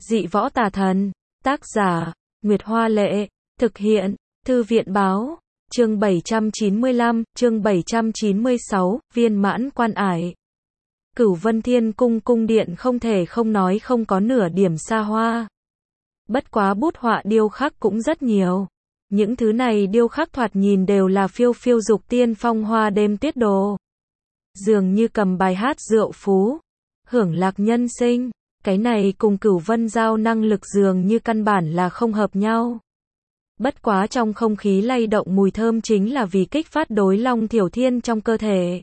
Dị võ tà thần. Tác giả, Nguyệt Hoa Lệ. Thực hiện, Thư viện Báo. Chương 795, chương 796, viên mãn quan ải. Cửu Vân Thiên Cung cung điện không thể không nói không có nửa điểm xa hoa. Bất quá bút họa điêu khắc cũng rất nhiều. Những thứ này điêu khắc thoạt nhìn đều là phiêu phiêu dục tiên phong hoa đêm tiết đồ. Dường như cầm bài hát rượu phú, hưởng lạc nhân sinh. Cái này cùng Cửu Vân Giao năng lực dường như căn bản là không hợp nhau. Bất quá trong không khí lay động mùi thơm chính là vì kích phát đối Long Thiểu Thiên trong cơ thể.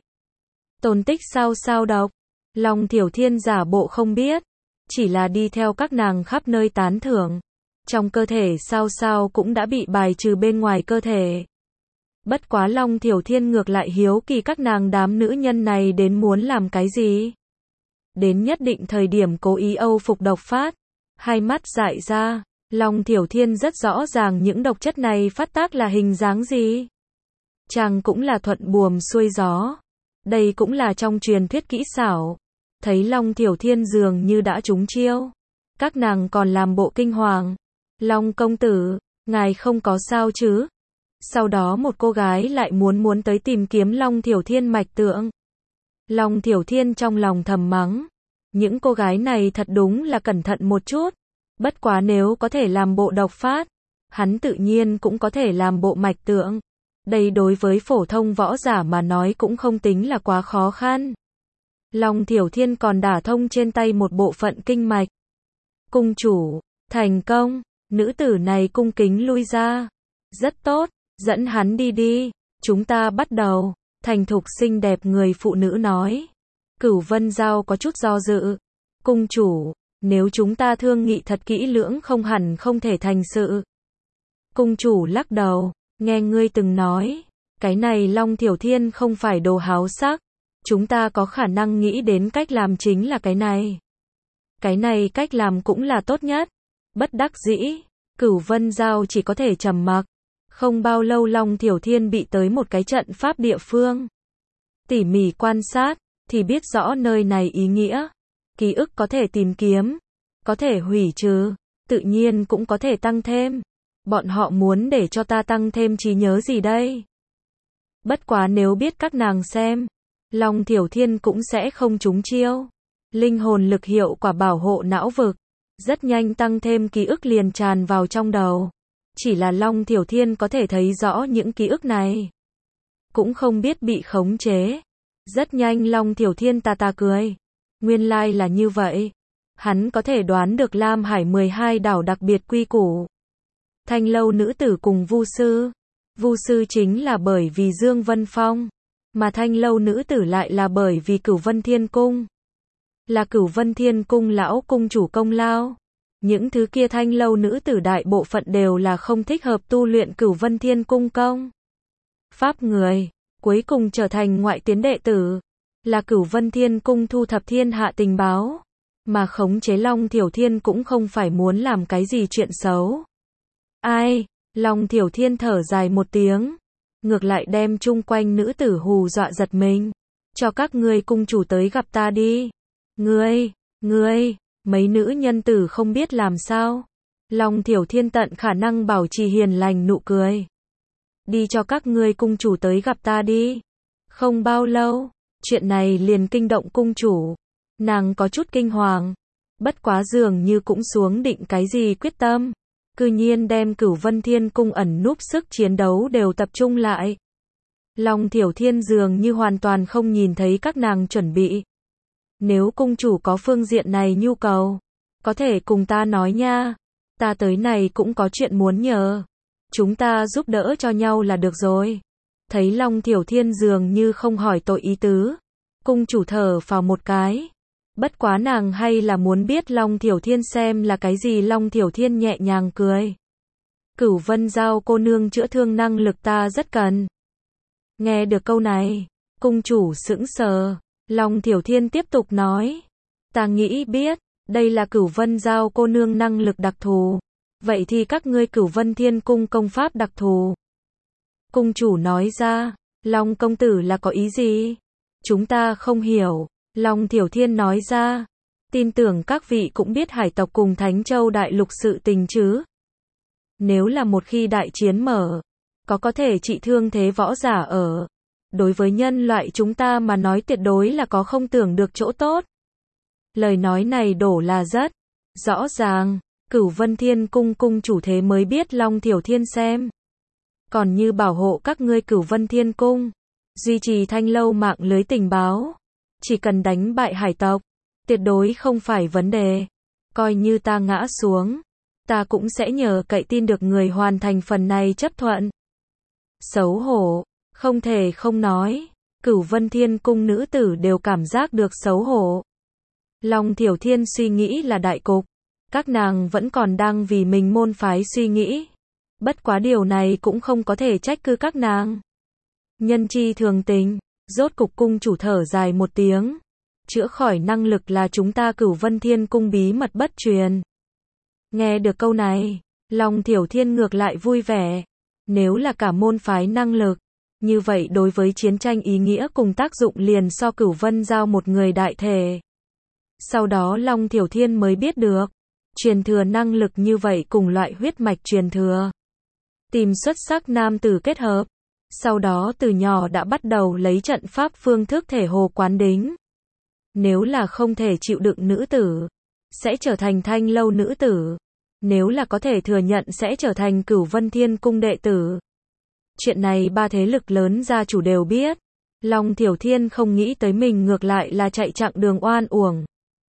Tồn tích sao độc. Long Thiểu Thiên giả bộ không biết, chỉ là đi theo các nàng khắp nơi tán thưởng. Trong cơ thể sao cũng đã bị bài trừ bên ngoài cơ thể. Bất quá Long Thiểu Thiên ngược lại hiếu kỳ các nàng đám nữ nhân này đến muốn làm cái gì. Đến nhất định thời điểm cố ý âu phục độc phát, hai mắt dại ra, Long Thiểu Thiên rất rõ ràng những độc chất này phát tác là hình dáng gì. Chàng cũng là thuận buồm xuôi gió. Đây cũng là trong truyền thuyết kỹ xảo. Thấy Long Thiểu Thiên dường như đã trúng chiêu. Các nàng còn làm bộ kinh hoàng. Long công tử, ngài không có sao chứ? Sau đó một cô gái lại muốn tới tìm kiếm Long Thiểu Thiên mạch tượng. Long Thiểu Thiên trong lòng thầm mắng. Những cô gái này thật đúng là cẩn thận một chút. Bất quá nếu có thể làm bộ độc phát, hắn tự nhiên cũng có thể làm bộ mạch tượng. Đây đối với phổ thông võ giả mà nói cũng không tính là quá khó khăn. Long Thiểu Thiên còn đả thông trên tay một bộ phận kinh mạch. Cung chủ, thành công, nữ tử này cung kính lui ra. Rất tốt, dẫn hắn đi, chúng ta bắt đầu. Thành thục xinh đẹp người phụ nữ nói. Cửu Vân Giao có chút do dự. Cung chủ, nếu chúng ta thương nghị thật kỹ lưỡng không hẳn không thể thành sự. Cung chủ lắc đầu, nghe ngươi từng nói, cái này Long Thiểu Thiên không phải đồ háo sắc. Chúng ta có khả năng nghĩ đến cách làm chính là cái này. Cái này cách làm cũng là tốt nhất. Bất đắc dĩ, Cửu Vân Giao chỉ có thể trầm mặc. Không bao lâu Long Thiểu Thiên bị tới một cái trận pháp địa phương. Tỉ mỉ quan sát, thì biết rõ nơi này ý nghĩa. Ký ức có thể tìm kiếm, có thể hủy trừ, tự nhiên cũng có thể tăng thêm. Bọn họ muốn để cho ta tăng thêm trí nhớ gì đây? Bất quá nếu biết các nàng xem, Long Thiểu Thiên cũng sẽ không trúng chiêu. Linh hồn lực hiệu quả bảo hộ não vực, rất nhanh tăng thêm ký ức liền tràn vào trong đầu. Chỉ là Long Thiểu Thiên có thể thấy rõ những ký ức này, cũng không biết bị khống chế. Rất nhanh Long Thiểu Thiên ta cười. Nguyên lai là như vậy. Hắn có thể đoán được Lam Hải 12 đảo đặc biệt quy củ. Thanh lâu nữ tử cùng vu sư. Vu sư chính là bởi vì Dương Vân Phong, mà thanh lâu nữ tử lại là bởi vì Cửu Vân Thiên Cung. Là Cửu Vân Thiên Cung lão cung chủ công lao. Những thứ kia thanh lâu nữ tử đại bộ phận đều là không thích hợp tu luyện Cửu Vân Thiên Cung công pháp người, cuối cùng trở thành ngoại tiến đệ tử. Là Cửu Vân Thiên Cung thu thập thiên hạ tình báo, mà khống chế Long Thiểu Thiên cũng không phải muốn làm cái gì chuyện xấu. Ai? Long Thiểu Thiên thở dài một tiếng, ngược lại đem chung quanh nữ tử hù dọa giật mình. Cho các ngươi cung chủ tới gặp ta đi. Ngươi, mấy nữ nhân tử không biết làm sao. Long Thiểu Thiên tận khả năng bảo trì hiền lành nụ cười. Đi cho các ngươi cung chủ tới gặp ta đi. Không bao lâu, chuyện này liền kinh động cung chủ. Nàng có chút kinh hoàng, bất quá dường như cũng xuống định cái gì quyết tâm. Cư nhiên đem Cửu Vân Thiên Cung ẩn núp sức chiến đấu đều tập trung lại. Long Thiểu Thiên dường như hoàn toàn không nhìn thấy các nàng chuẩn bị. Nếu cung chủ có phương diện này nhu cầu, có thể cùng ta nói nha. Ta tới này cũng có chuyện muốn nhờ. Chúng ta giúp đỡ cho nhau là được rồi. Thấy Long Thiểu Thiên dường như không hỏi tội ý tứ, cung chủ thở phào một cái. Bất quá nàng hay là muốn biết Long Thiểu Thiên xem là cái gì. Long Thiểu Thiên nhẹ nhàng cười. Cửu Vân Giao cô nương chữa thương năng lực ta rất cần. Nghe được câu này, cung chủ sững sờ. Long Thiểu Thiên tiếp tục nói. Ta nghĩ biết, đây là Cửu Vân Giao cô nương năng lực đặc thù. Vậy thì các ngươi Cửu Vân Thiên Cung công pháp đặc thù. Cung chủ nói ra. Long công tử là có ý gì? Chúng ta không hiểu. Long Thiểu Thiên nói ra. Tin tưởng các vị cũng biết hải tộc cùng Thánh Châu Đại Lục sự tình chứ. Nếu là một khi đại chiến mở, có thể trị thương thế võ giả ở. Đối với nhân loại chúng ta mà nói tuyệt đối là có không tưởng được chỗ tốt. Lời nói này đổ là rất rõ ràng. Cửu Vân Thiên Cung cung chủ thế mới biết Long Thiểu Thiên xem. Còn như bảo hộ các ngươi Cửu Vân Thiên Cung, duy trì thanh lâu mạng lưới tình báo. Chỉ cần đánh bại hải tộc, tuyệt đối không phải vấn đề. Coi như ta ngã xuống, ta cũng sẽ nhờ cậy tin được người hoàn thành phần này chấp thuận. Xấu hổ, không thể không nói. Cửu Vân Thiên Cung nữ tử đều cảm giác được xấu hổ. Long Thiểu Thiên suy nghĩ là đại cục. Các nàng vẫn còn đang vì mình môn phái suy nghĩ. Bất quá điều này cũng không có thể trách cứ các nàng. Nhân chi thường tình, rốt cục cung chủ thở dài một tiếng. Chữa khỏi năng lực là chúng ta Cửu Vân Thiên Cung bí mật bất truyền. Nghe được câu này, Long Thiểu Thiên ngược lại vui vẻ. Nếu là cả môn phái năng lực, như vậy đối với chiến tranh ý nghĩa cùng tác dụng liền so Cửu Vân giao một người đại thể. Sau đó Long Thiểu Thiên mới biết được, truyền thừa năng lực như vậy cùng loại huyết mạch truyền thừa. Tìm xuất sắc nam tử kết hợp. Sau đó từ nhỏ đã bắt đầu lấy trận pháp phương thức thể hồ quán đính. Nếu là không thể chịu đựng nữ tử, sẽ trở thành thanh lâu nữ tử. Nếu là có thể thừa nhận sẽ trở thành Cửu Vân Thiên Cung đệ tử. Chuyện này ba thế lực lớn gia chủ đều biết. Long Thiểu Thiên không nghĩ tới mình ngược lại là chạy chặng đường oan uổng.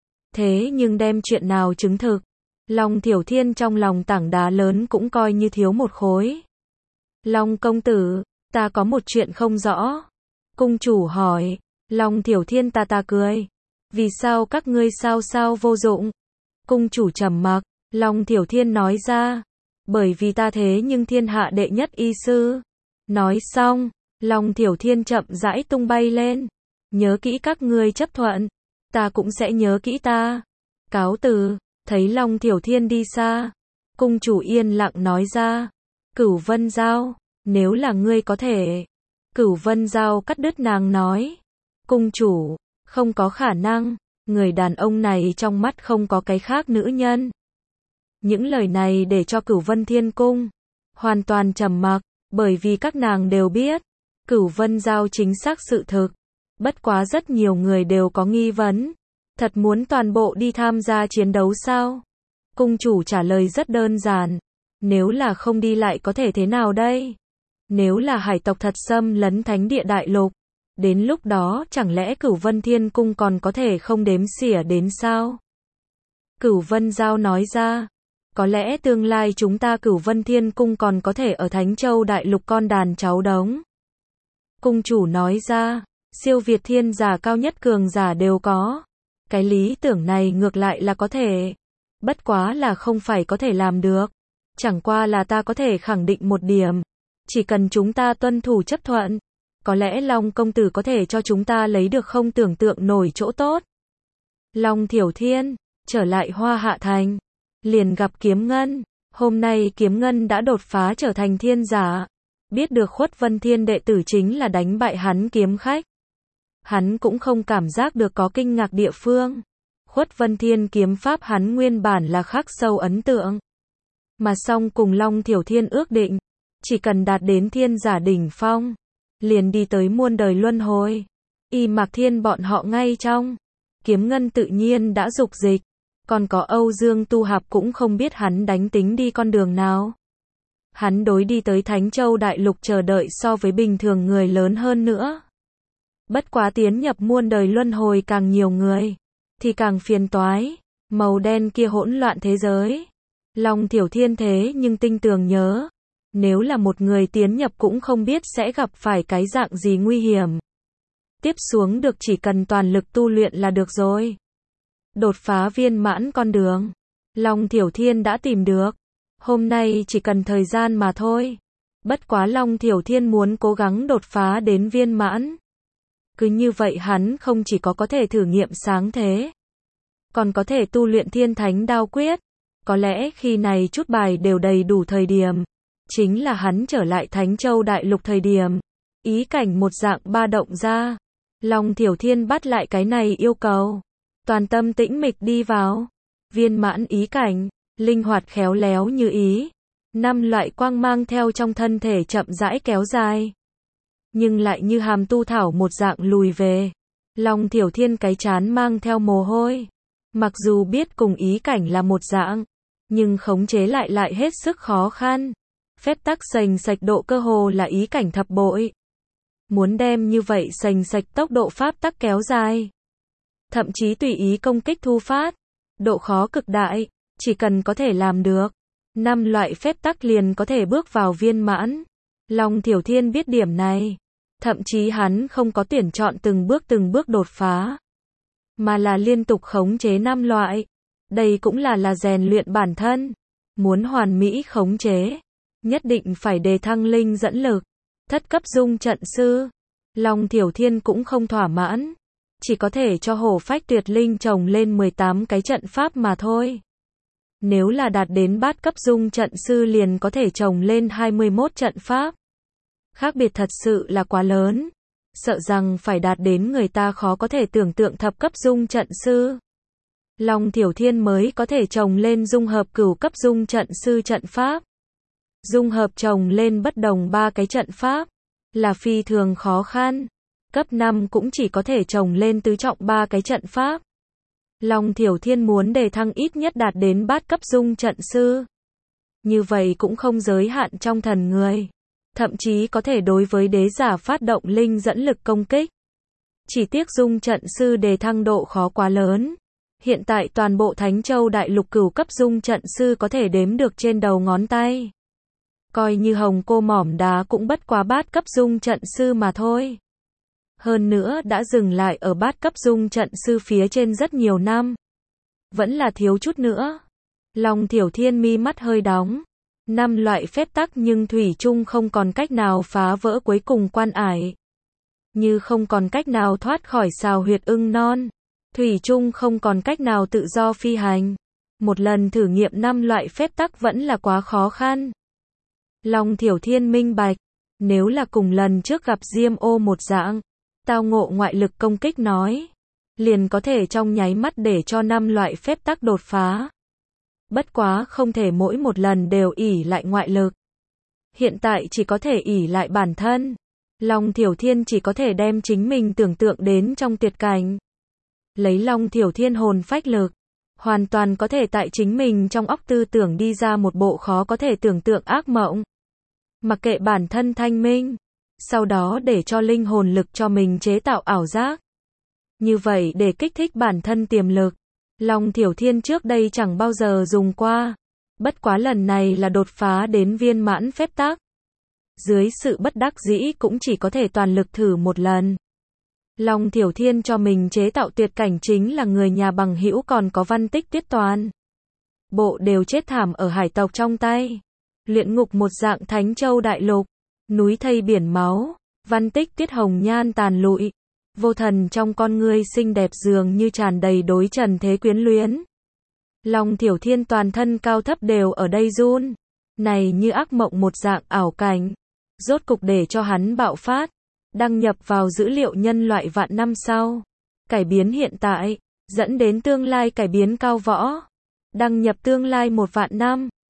Thế nhưng đem chuyện nào chứng thực, Long Thiểu Thiên trong lòng tảng đá lớn cũng coi như thiếu một khối. Long công tử, ta có một chuyện không rõ. Cung chủ hỏi. Long Thiểu Thiên ta cười. Vì sao các ngươi sao vô dụng? Cung chủ trầm mặc. Long Thiểu Thiên nói ra. Bởi vì ta thế nhưng thiên hạ đệ nhất y sư. Nói xong, Long Thiểu Thiên chậm rãi tung bay lên. Nhớ kỹ các ngươi chấp thuận. Ta cũng sẽ nhớ kỹ ta. Cáo từ. Thấy Long Thiểu Thiên đi xa, cung chủ yên lặng nói ra. Cửu Vân Giao, nếu là ngươi có thể. Cửu Vân Giao cắt đứt nàng nói. Cung chủ, không có khả năng. Người đàn ông này trong mắt không có cái khác nữ nhân. Những lời này để cho Cửu Vân Thiên Cung hoàn toàn trầm mặc, bởi vì các nàng đều biết, Cửu Vân Giao chính xác sự thực. Bất quá rất nhiều người đều có nghi vấn. Thật muốn toàn bộ đi tham gia chiến đấu sao? Cung chủ trả lời rất đơn giản. Nếu là không đi lại có thể thế nào đây? Nếu là hải tộc thật xâm lấn thánh địa đại lục, đến lúc đó chẳng lẽ Cửu Vân Thiên Cung còn có thể không đếm xỉa đến sao? Cửu Vân Giao nói ra. Có lẽ tương lai chúng ta Cửu Vân Thiên Cung còn có thể ở Thánh Châu đại lục con đàn cháu đống. Cung chủ nói ra. Siêu việt thiên giả cao nhất cường giả đều có. Cái lý tưởng này ngược lại là có thể. Bất quá là không phải có thể làm được. Chẳng qua là ta có thể khẳng định một điểm. Chỉ cần chúng ta tuân thủ chấp thuận, có lẽ Long công tử có thể cho chúng ta lấy được không tưởng tượng nổi chỗ tốt. Long Thiểu Thiên, trở lại Hoa Hạ Thành. Liền gặp Kiếm Ngân. Hôm nay Kiếm Ngân đã đột phá trở thành thiên giả. Biết được Khuất Vân Thiên đệ tử chính là đánh bại hắn kiếm khách. Hắn cũng không cảm giác được có kinh ngạc địa phương. Khuất Vân Thiên kiếm pháp hắn nguyên bản là khắc sâu ấn tượng. Mà song cùng Long Thiểu Thiên ước định, chỉ cần đạt đến thiên giả đỉnh phong, liền đi tới muôn đời luân hồi. Y Mạc Thiên bọn họ ngay trong. Kiếm Ngân tự nhiên đã dục dịch. Còn có Âu Dương Tu Hạp cũng không biết hắn đánh tính đi con đường nào. Hắn đối đi tới Thánh Châu đại lục chờ đợi so với bình thường người lớn hơn nữa. Bất quá tiến nhập muôn đời luân hồi càng nhiều người, thì càng phiền toái. Màu đen kia hỗn loạn thế giới. Long Thiểu Thiên thế nhưng tinh tường nhớ. Nếu là một người tiến nhập cũng không biết sẽ gặp phải cái dạng gì nguy hiểm. Tiếp xuống được chỉ cần toàn lực tu luyện là được rồi. Đột phá viên mãn con đường. Long Thiểu Thiên đã tìm được. Hôm nay chỉ cần thời gian mà thôi. Bất quá Long Thiểu Thiên muốn cố gắng đột phá đến viên mãn. Cứ như vậy hắn không chỉ có thể thử nghiệm sáng thế, còn có thể tu luyện Thiên Thánh Đao Quyết. Có lẽ khi này chút bài đều đầy đủ thời điểm, chính là hắn trở lại Thánh Châu đại lục thời điểm. Ý cảnh một dạng ba động ra. Long Thiểu Thiên bắt lại cái này yêu cầu. toàn tâm tĩnh mịch đi vào. Viên mãn ý cảnh, linh hoạt khéo léo như ý. 5 loại quang mang theo trong thân thể chậm rãi kéo dài. Nhưng lại như hàm tu thảo một dạng lùi về. Long Thiểu Thiên cái trán mang theo mồ hôi. Mặc dù biết cùng ý cảnh là một dạng, nhưng khống chế lại hết sức khó khăn. Phép tắc sành sạch độ cơ hồ là ý cảnh thập bội. Muốn đem như vậy sành sạch tốc độ pháp tắc kéo dài. Thậm chí tùy ý công kích thu phát. Độ khó cực đại, chỉ cần có thể làm được. 5 loại phép tắc liền có thể bước vào viên mãn. Long Thiểu Thiên biết điểm này. Thậm chí hắn không có tuyển chọn từng bước đột phá. Mà là liên tục khống chế 5 loại. Đây cũng là rèn luyện bản thân. Muốn hoàn mỹ khống chế, nhất định phải đề thăng linh dẫn lực. Thất cấp dung trận sư. Long Thiểu Thiên cũng không thỏa mãn. Chỉ có thể cho hổ phách tuyệt linh trồng lên 18 cái trận pháp mà thôi. Nếu là đạt đến bát cấp dung trận sư liền có thể trồng lên 21 trận pháp. Khác biệt thật sự là quá lớn. Sợ rằng phải đạt đến người ta khó có thể tưởng tượng thập cấp dung trận sư. Long Thiểu Thiên mới có thể trồng lên dung hợp cửu cấp dung trận sư trận pháp. Dung hợp trồng lên bất đồng 3 cái trận pháp. Là phi thường khó khăn. Cấp 5 cũng chỉ có thể trồng lên tứ trọng 3 cái trận pháp. Long Thiểu Thiên muốn đề thăng ít nhất đạt đến bát cấp dung trận sư. Như vậy cũng không giới hạn trong thần người. Thậm chí có thể đối với đế giả phát động linh dẫn lực công kích. Chỉ tiếc dung trận sư đề thăng độ khó quá lớn. Hiện tại toàn bộ Thánh Châu Đại Lục cửu cấp dung trận sư có thể đếm được trên đầu ngón tay. Coi như hồng cô mỏm đá cũng bất quá bát cấp dung trận sư mà thôi. Hơn nữa đã dừng lại ở bát cấp dung trận sư phía trên rất nhiều năm. Vẫn là thiếu chút nữa. Long Thiểu Thiên mi mắt hơi đóng. 5 loại phép tắc nhưng thủy chung không còn cách nào phá vỡ cuối cùng quan ải. Như không còn cách nào thoát khỏi xào huyệt ưng non. Thủy chung không còn cách nào tự do phi hành. Một lần thử nghiệm 5 loại phép tắc vẫn là quá khó khăn. Long Thiểu Thiên minh bạch. Nếu là cùng lần trước gặp Diêm Ô một dạng. Tao ngộ ngoại lực công kích nói. Liền có thể trong nháy mắt để cho 5 loại phép tắc đột phá. Bất quá không thể mỗi một lần đều ỷ lại ngoại lực. Hiện tại chỉ có thể ỷ lại bản thân. Long Thiểu Thiên chỉ có thể đem chính mình tưởng tượng đến trong tuyệt cảnh. Lấy Long Thiểu Thiên hồn phách lực. Hoàn toàn có thể tại chính mình trong óc tư tưởng đi ra một bộ khó có thể tưởng tượng ác mộng. Mặc kệ bản thân thanh minh. Sau đó để cho linh hồn lực cho mình chế tạo ảo giác. Như vậy để kích thích bản thân tiềm lực. Long Thiểu Thiên trước đây chẳng bao giờ dùng qua. Bất quá lần này là đột phá đến viên mãn phép tắc. Dưới sự bất đắc dĩ cũng chỉ có thể toàn lực thử một lần. Long Thiểu Thiên cho mình chế tạo tuyệt cảnh chính là người nhà bằng hữu còn có Văn Tích Tuyết toàn. Bộ đều chết thảm ở hải tộc trong tay. Luyện ngục một dạng Thánh Châu Đại Lục. Núi thây biển máu. Văn Tích Tuyết hồng nhan tàn lụi. Vô thần trong con ngươi xinh đẹp dường như tràn đầy đối trần thế quyến luyến. Long Thiểu Thiên toàn thân cao thấp đều ở đây run. Này như ác mộng một dạng ảo cảnh. Rốt cục để cho hắn bạo phát. Đăng nhập vào dữ liệu nhân loại vạn năm sau. Cải biến hiện tại. Dẫn đến tương lai cải biến cao võ. Đăng nhập tương lai 1 vạn năm.